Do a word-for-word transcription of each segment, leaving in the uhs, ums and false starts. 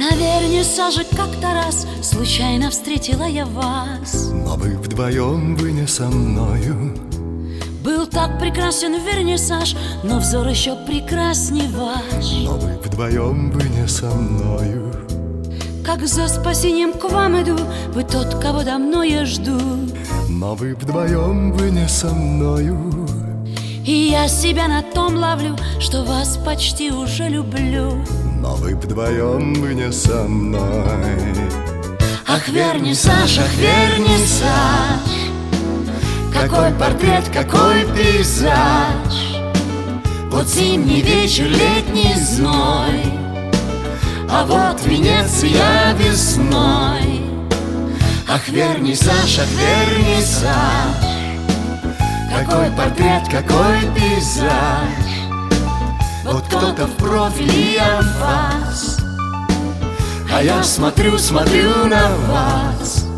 На вернисаже как-то раз случайно встретила я вас. Но вы вдвоем, вы не со мною. Был так прекрасен вернисаж, но взор еще прекрасней ваш. Но вы вдвоем, вы не со мною. Как за спасением к вам иду, вы тот, кого давно я жду. Но вы вдвоем, вы не со мною. И я себя на том ловлю, что вас почти уже люблю. Но вы вдвоем, вы не со мной. Ах, вернисаж, ах, вернисаж, какой портрет, какой пейзаж. Вот зимний вечер, летний зной, а вот Венеция весной. Ах, вернисаж, ах, вернисаж, какой портрет, какой пейзаж. Вот кто-то в профиль и анфас, а я смотрю, смотрю на вас.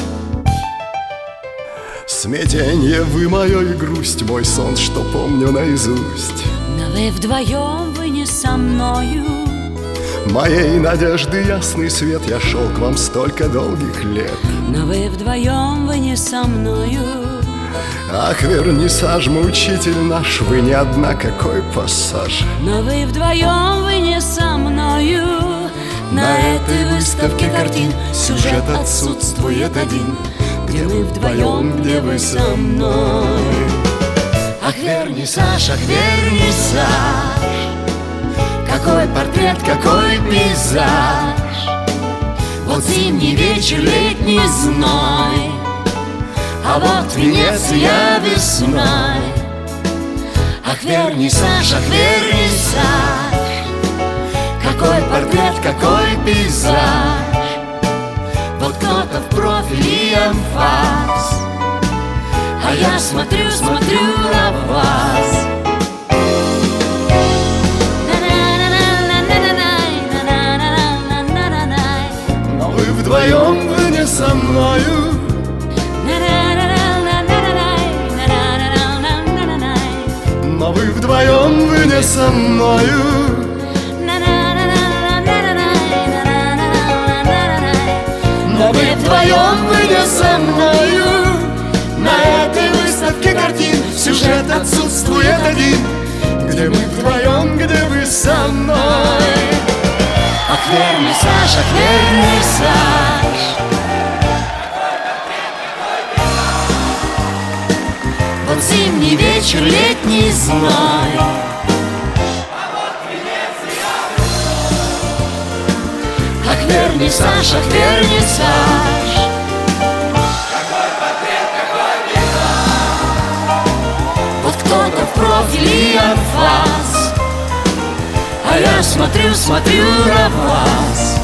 Смятенье вы мое и грусть, мой сон, что помню наизусть. Но вы вдвоем, вы не со мною. Моей надежды ясный свет, я шел к вам столько долгих лет. Но вы вдвоем, вы не со мною. Ах, вернисаж, мучитель наш, вы не одна, какой пассаж. Но вы вдвоем, вы не со мною. На этой выставке картин сюжет отсутствует один, где мы вдвоем, где вы со мной. Ах, вернисаж, ах, вернисаж, какой портрет, какой пейзаж. Вот зимний вечер, летний зной, а вот Венеция весной. Ах, вернисаж, ах, вернисаж, какой портрет, какой пейзаж. Вот кто-то в профиль и анфас, а я смотрю, смотрю на вас. Но вы вдвоем, вы не со мною. Но вы вдвоем, вы не со мною. Но вы вдвоем, вы не со мною. На этой выставке картин сюжет отсутствует один, где мы вдвоем, где вы со мной. Ах, вернисаж, ах, вернисаж, вот зимний вечер, летний зной, ах, вернисаж, ах, вернисаж, какой портрет, какой пейзаж. вот кто-то в профиль и анфас, а я смотрю, смотрю на вас.